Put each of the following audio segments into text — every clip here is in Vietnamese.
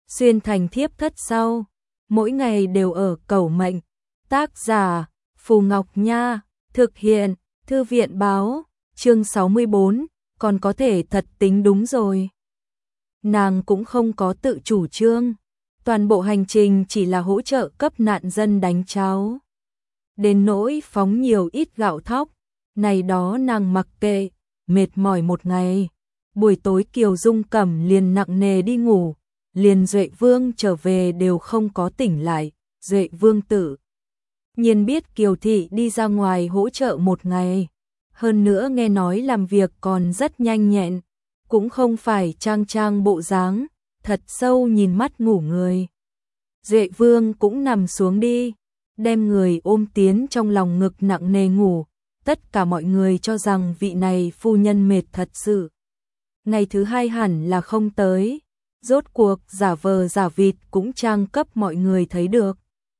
xuyên thành thiếp thất sau, mỗi ngày đều ở cầu mệnh. Tác giả Phù Ngọc Nha, thực hiện Thư viện báo, chương 64, còn có thể thật tính đúng rồi. Nàng cũng không có tự chủ trương, toàn bộ hành trình chỉ là hỗ trợ cấp nạn dân đánh cháo. Đến nỗi phóng nhiều ít gạo thóc, này đó nàng mặc kệ, mệt mỏi một ngày. Buổi tối Kiều Dung Cẩm liền nặng nề đi ngủ, liền Duệ Vương trở về đều không có tỉnh lại. Duệ Vương tự nhiên biết Kiều Thị đi ra ngoài hỗ trợ một ngày, hơn nữa nghe nói làm việc còn rất nhanh nhẹn, cũng không phải trang bộ dáng, thật sâu nhìn mắt ngủ người. Duệ Vương cũng nằm xuống đi, đem người ôm tiến trong lòng ngực nặng nề ngủ, tất cả mọi người cho rằng vị này phu nhân mệt thật sự. Ngày thứ hai hẳn là không tới, rốt cuộc giả vờ giả vịt cũng trang cấp mọi người thấy được.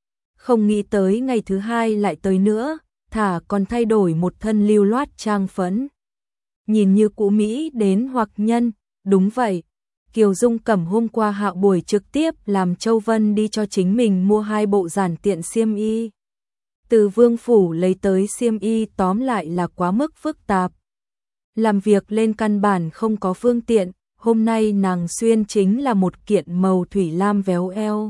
Không nghĩ tới ngày thứ hai lại tới nữa, thả còn thay đổi một thân lưu loát trang phấn. Nhìn như cũ Mỹ đến hoặc nhân, đúng vậy. Kiều Dung Cẩm hôm qua hạ buổi trực tiếp làm Châu Vân đi cho chính mình mua 2 bộ giản tiện xiêm y. Từ Vương phủ lấy tới xiêm y tóm lại là quá mức phức tạp. Làm việc lên căn bản không có phương tiện, hôm nay nàng xuyên chính là một kiện màu thủy lam véo eo.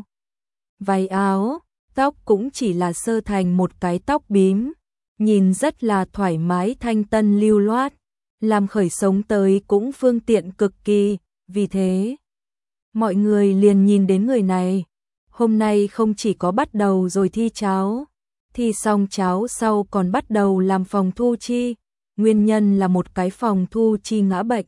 Váy áo, tóc cũng chỉ là sơ thành một cái tóc bím, nhìn rất là thoải mái thanh tân lưu loát, làm khởi sống tới cũng phương tiện cực kỳ, vì thế mọi người liền nhìn đến người này. Hôm nay không chỉ có bắt đầu rồi thi cháo, thi xong cháo sau còn bắt đầu làm phòng thu chi, nguyên nhân là một cái phòng thu chi ngã bệnh.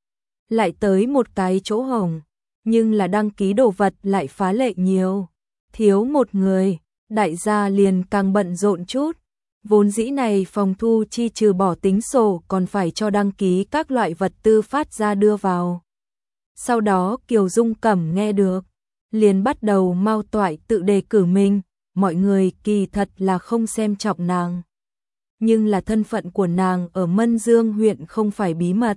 Lại tới một cái chỗ hỏng, nhưng là đăng ký đồ vật lại phá lệ nhiều, thiếu một người, đại gia liền càng bận rộn chút. Vốn dĩ này phòng thu chi trừ bỏ tính sổ còn phải cho đăng ký các loại vật tư phát ra đưa vào. Sau đó Kiều Dung Cẩm nghe được, liền bắt đầu mau toại tự đề cử mình, mọi người kỳ thật là không xem trọng nàng. Nhưng là thân phận của nàng ở Mân Dương huyện không phải bí mật.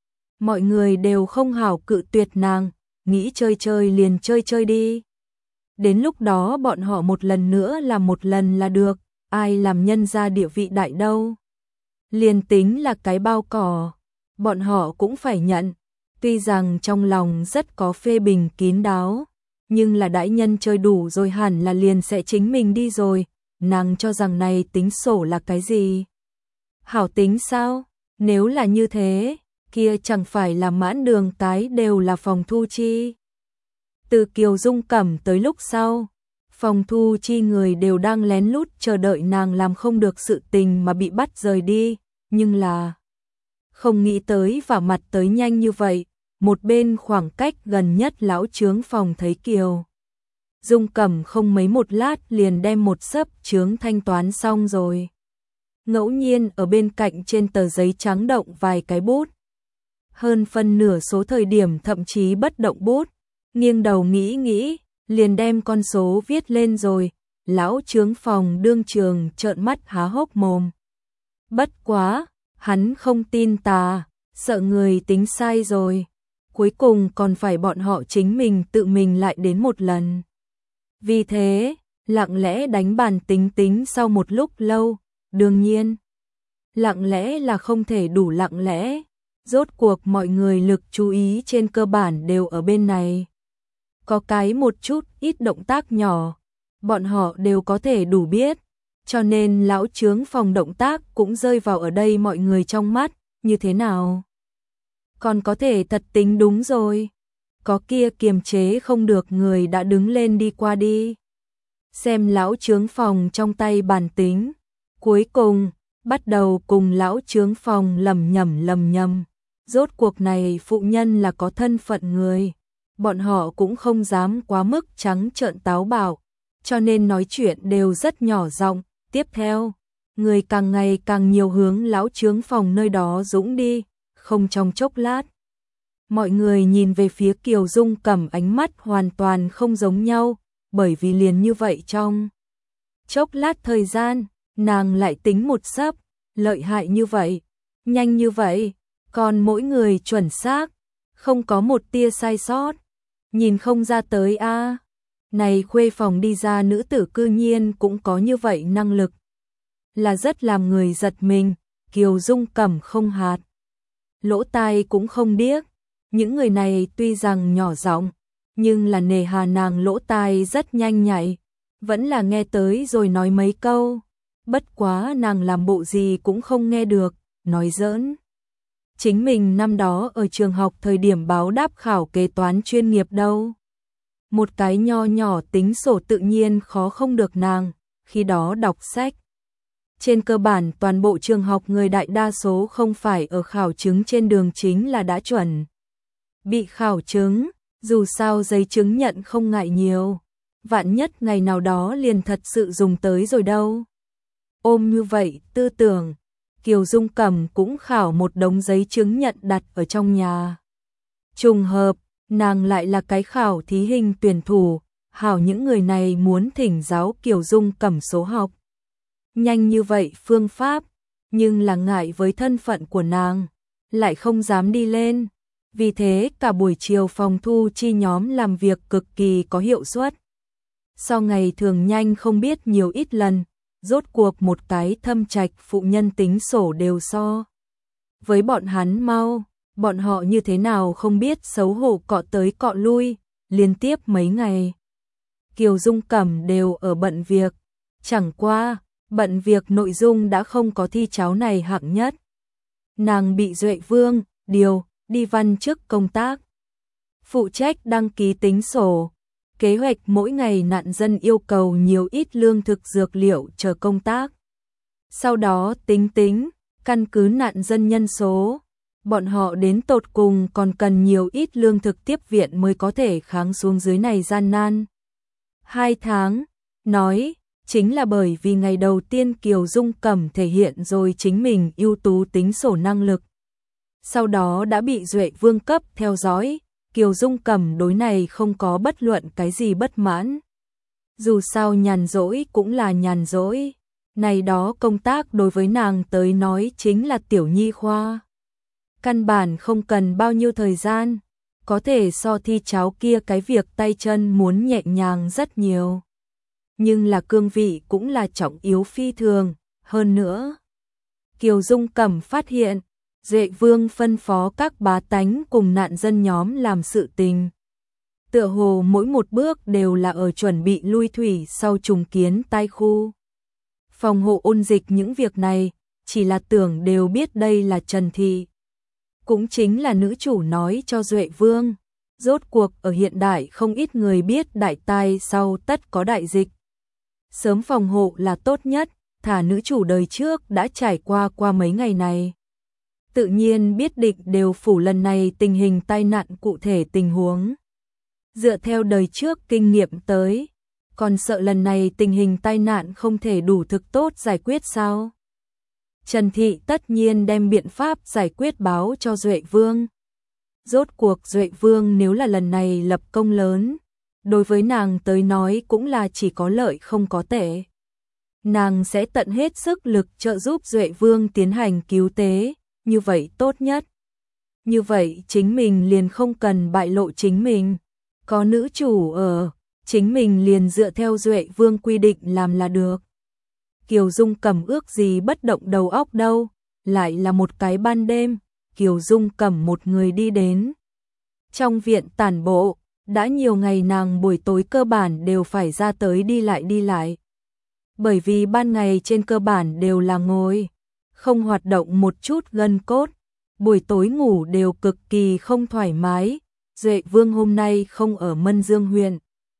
Mọi người đều không hảo cự tuyệt nàng, nghĩ chơi chơi liền chơi chơi đi. Đến lúc đó bọn họ một lần nữa làm một lần là được, ai làm nhân ra địa vị đại đâu. Liền tính là cái bao cỏ, bọn họ cũng phải nhận, tuy rằng trong lòng rất có phê bình kín đáo, nhưng là đãi nhân chơi đủ rồi hẳn là liền sẽ chính mình đi rồi, nàng cho rằng này tính sổ là cái gì? Hảo tính sao? Nếu là như thế, kia chẳng phải là mãn đường cái đều là phòng thu chi. Từ Kiều Dung Cẩm tới lúc sau, phòng thu chi người đều đang lén lút chờ đợi nàng làm không được sự tình mà bị bắt rời đi, nhưng là không nghĩ tới và mặt tới nhanh như vậy. Một bên khoảng cách gần nhất lão chướng phòng thấy Kiều Dung Cẩm không mấy một lát liền đem một xấp chướng thanh toán xong rồi. Ngẫu nhiên ở bên cạnh trên tờ giấy trắng động vài cái bút. Hơn phân nửa số thời điểm thậm chí bất động bút, nghiêng đầu nghĩ, liền đem con số viết lên rồi. Lão chướng phòng đương trường trợn mắt há hốc mồm. Bất quá, hắn không tin tà, sợ người tính sai rồi. Cuối cùng còn phải bọn họ chính mình tự mình lại đến một lần. Vì thế, lặng lẽ đánh bàn tính sau một lúc lâu, đương nhiên, lặng lẽ là không thể đủ lặng lẽ, rốt cuộc mọi người lực chú ý trên cơ bản đều ở bên này. Có cái một chút ít động tác nhỏ, bọn họ đều có thể đủ biết, cho nên lão chướng phòng động tác cũng rơi vào ở đây mọi người trong mắt, như thế nào? Còn có thể thật tính đúng rồi. Có kia kiềm chế không được người đã đứng lên đi qua đi. Xem lão chướng phòng trong tay bàn tính. Cuối cùng, bắt đầu cùng lão chướng phòng lầm nhầm. Rốt cuộc này phụ nhân là có thân phận người. Bọn họ cũng không dám quá mức trắng trợn táo bạo. Cho nên nói chuyện đều rất nhỏ giọng. Tiếp theo, người càng ngày càng nhiều hướng lão chướng phòng nơi đó dũng đi. Không trong chốc lát, mọi người nhìn về phía Kiều Dung Cẩm ánh mắt hoàn toàn không giống nhau, bởi vì liền như vậy trong chốc lát thời gian, nàng lại tính một xấp, lợi hại như vậy, nhanh như vậy, còn mỗi người chuẩn xác, không có một tia sai sót. Nhìn không ra tới a. Này khuê phòng đi ra nữ tử cư nhiên cũng có như vậy năng lực. Là rất làm người giật mình, Kiều Dung Cẩm không hạt. Lỗ tai cũng không điếc. Những người này tuy rằng nhỏ giọng, nhưng là nề hà nàng lỗ tai rất nhanh nhạy. Vẫn là nghe tới rồi nói mấy câu. Bất quá nàng làm bộ gì cũng không nghe được, nói giỡn. Chính mình năm đó ở trường học thời điểm báo đáp khảo kế toán chuyên nghiệp đâu. Một cái nho nhỏ tính sổ tự nhiên khó không được nàng, khi đó đọc sách. Trên cơ bản toàn bộ trường học người đại đa số không phải ở khảo chứng trên đường chính là đã chuẩn. Bị khảo chứng, dù sao giấy chứng nhận không ngại nhiều. Vạn nhất ngày nào đó liền thật sự dùng tới rồi đâu. Ôm như vậy tư tưởng, Kiều Dung Cẩm cũng khảo một đống giấy chứng nhận đặt ở trong nhà. Trùng hợp, nàng lại là cái khảo thí hình tuyển thủ, hảo những người này muốn thỉnh giáo Kiều Dung Cẩm số học. Nhanh như vậy phương pháp, nhưng là ngại với thân phận của nàng, lại không dám đi lên. Vì thế cả buổi chiều phòng thu chi nhóm làm việc cực kỳ có hiệu suất. So ngày thường nhanh không biết nhiều ít lần, rốt cuộc một cái thâm trạch phụ nhân tính sổ đều so. Với bọn hắn mau, bọn họ như thế nào không biết xấu hổ cọ tới cọ lui, liên tiếp mấy ngày. Kiều Dung Cẩm đều ở bận việc, chẳng qua, bận việc nội dung đã không có thi cháo này hạng nhất. Nàng bị Duệ Vương điều đi văn chức công tác, phụ trách đăng ký tính sổ, kế hoạch mỗi ngày nạn dân yêu cầu nhiều ít lương thực dược liệu chờ công tác. Sau đó tính, căn cứ nạn dân nhân số, bọn họ đến tột cùng còn cần nhiều ít lương thực tiếp viện mới có thể kháng xuống dưới này gian nan. 2 tháng, nói, chính là bởi vì ngày đầu tiên Kiều Dung Cẩm thể hiện rồi chính mình ưu tú tính sổ năng lực. Sau đó đã bị Duệ Vương cấp theo dõi, Kiều Dung Cẩm đối này không có bất luận cái gì bất mãn. Dù sao nhàn rỗi cũng là nhàn rỗi, này đó công tác đối với nàng tới nói chính là tiểu nhi khoa. Căn bản không cần bao nhiêu thời gian, có thể so thi cháo kia cái việc tay chân muốn nhẹ nhàng rất nhiều. Nhưng là cương vị cũng là trọng yếu phi thường, hơn nữa. Kiều Dung Cẩm phát hiện, Duệ Vương phân phó các bá tánh cùng nạn dân nhóm làm sự tình. Tựa hồ mỗi một bước đều là ở chuẩn bị lui thủy sau trùng kiến tai khu. Phòng hộ ôn dịch những việc này, chỉ là tưởng đều biết đây là Trần Thị. Cũng chính là nữ chủ nói cho Duệ Vương. Rốt cuộc ở hiện đại không ít người biết đại tai sau tất có đại dịch. Sớm phòng hộ là tốt nhất, thả nữ chủ đời trước đã trải qua mấy ngày này. Tự nhiên biết định đều phủ lần này tình hình tai nạn cụ thể tình huống. Dựa theo đời trước kinh nghiệm tới, còn sợ lần này tình hình tai nạn không thể đủ thực tốt giải quyết sao? Trần Thị tất nhiên đem biện pháp giải quyết báo cho Duệ Vương. Rốt cuộc Duệ Vương nếu là lần này lập công lớn, đối với nàng tới nói cũng là chỉ có lợi không có tệ. Nàng sẽ tận hết sức lực trợ giúp Duệ Vương tiến hành cứu tế, như vậy tốt nhất. Như vậy chính mình liền không cần bại lộ chính mình. Có nữ chủ ở, chính mình liền dựa theo Duệ Vương quy định làm là được. Kiều Dung Cẩm ước gì bất động đầu óc đâu, lại là một cái ban đêm, Kiều Dung Cẩm một người đi đến. Trong viện tản bộ, đã nhiều ngày nàng buổi tối cơ bản đều phải ra tới đi lại. Bởi vì ban ngày trên cơ bản đều là ngồi, không hoạt động một chút gân cốt, buổi tối ngủ đều cực kỳ không thoải mái. Duệ Vương hôm nay không ở Mân Dương huyện.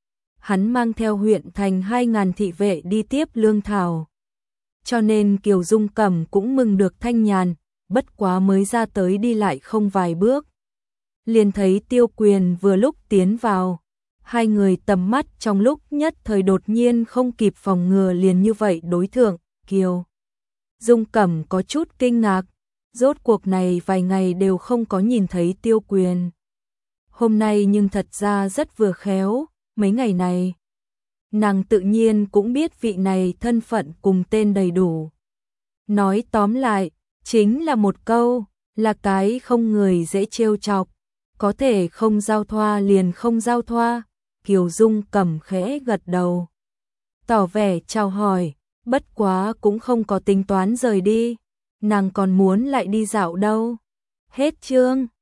Hắn mang theo huyện thành 2.000 thị vệ đi tiếp lương thảo. Cho nên Kiều Dung Cẩm cũng mừng được thanh nhàn, bất quá mới ra tới đi lại không vài bước. Liền thấy Tiêu Quyền vừa lúc tiến vào. Hai người tầm mắt trong lúc nhất thời đột nhiên không kịp phòng ngừa liền như vậy đối thượng. Kiều Dung Cẩm có chút kinh ngạc, rốt cuộc này vài ngày đều không có nhìn thấy Tiêu Quyền. Hôm nay nhưng thật ra rất vừa khéo, mấy ngày này. Nàng tự nhiên cũng biết vị này thân phận cùng tên đầy đủ. Nói tóm lại, chính là một câu, là cái không người dễ trêu chọc. có thể không giao thoa liền không giao thoa. Kiều Dung Cẩm khẽ gật đầu, tỏ vẻ chào hỏi, bất quá cũng không có tính toán rời đi, nàng còn muốn lại đi dạo đâu. Hết chương.